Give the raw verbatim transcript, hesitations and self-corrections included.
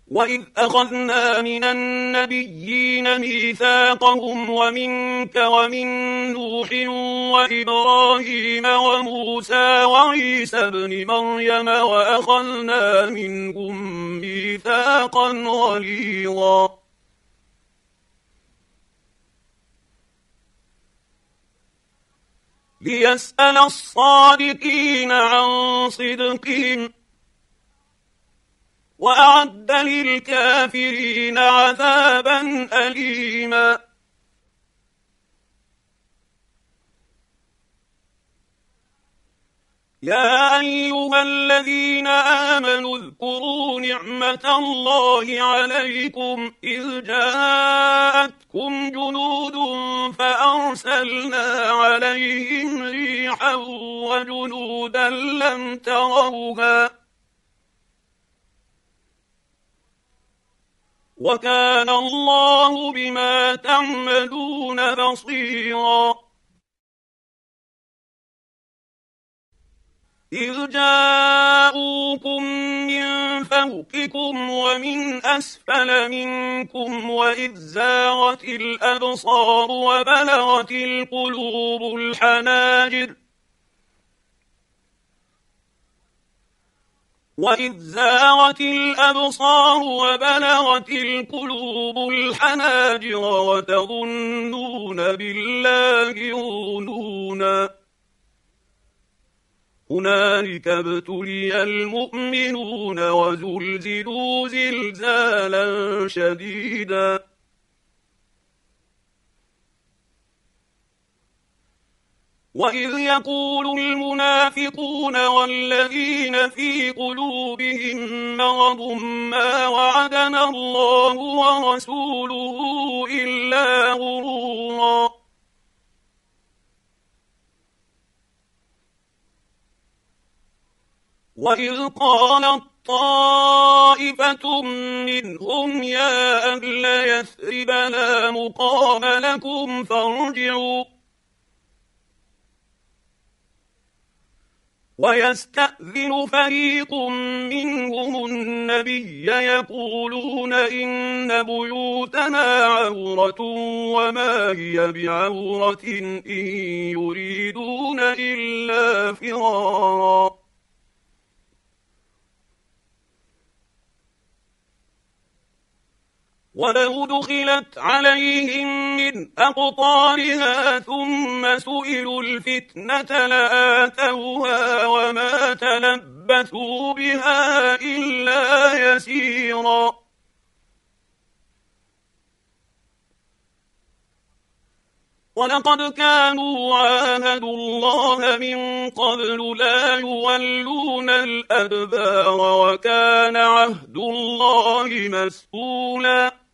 وإذ أخذنا من النبيين ميثاقهم ومنك ومن نوح وإبراهيم وموسى وعيسى ابن مريم وأخذنا منهم ميثاقا غليظا ليسأل الصادقين عن صدقهم وأعد للكافرين عذابا أليما يا أيها الذين آمنوا اذكروا نعمة الله عليكم إذ جاءتكم جنود فأرسلنا عليهم ريحا وجنودا لم تروها وكان الله بما تعملون بصيرا إذ جاءوكم من فوقكم ومن أسفل منكم وإذ زاغت الأبصار وبلغت القلوب الحناجر وإذ زاغت الأبصار وبلغت القلوب الحناجر وتظنون بالله الظنونا هنالك ابتلي المؤمنون وزلزلوا زلزالا شديدا وإذ يقول المنافقون والذين في قلوبهم مرض ما وعدنا الله ورسوله إلا غرورا وإذ قالت طائفة منهم يا أهل يثرب لا مقام لكم فارجعوا ويستأذن فريق منهم النبي يقولون إن بيوتنا عورة وما هي بعورة إن يريدون إلا فرارا ولو دخلت عليهم من أقطارها ثم سئلوا الفتنة لآتوها وما تلبثوا بها إلا يسيرا ولقد كانوا عاهدوا الله من قبل لا يولون الأدبار وكان عهد الله مسؤولا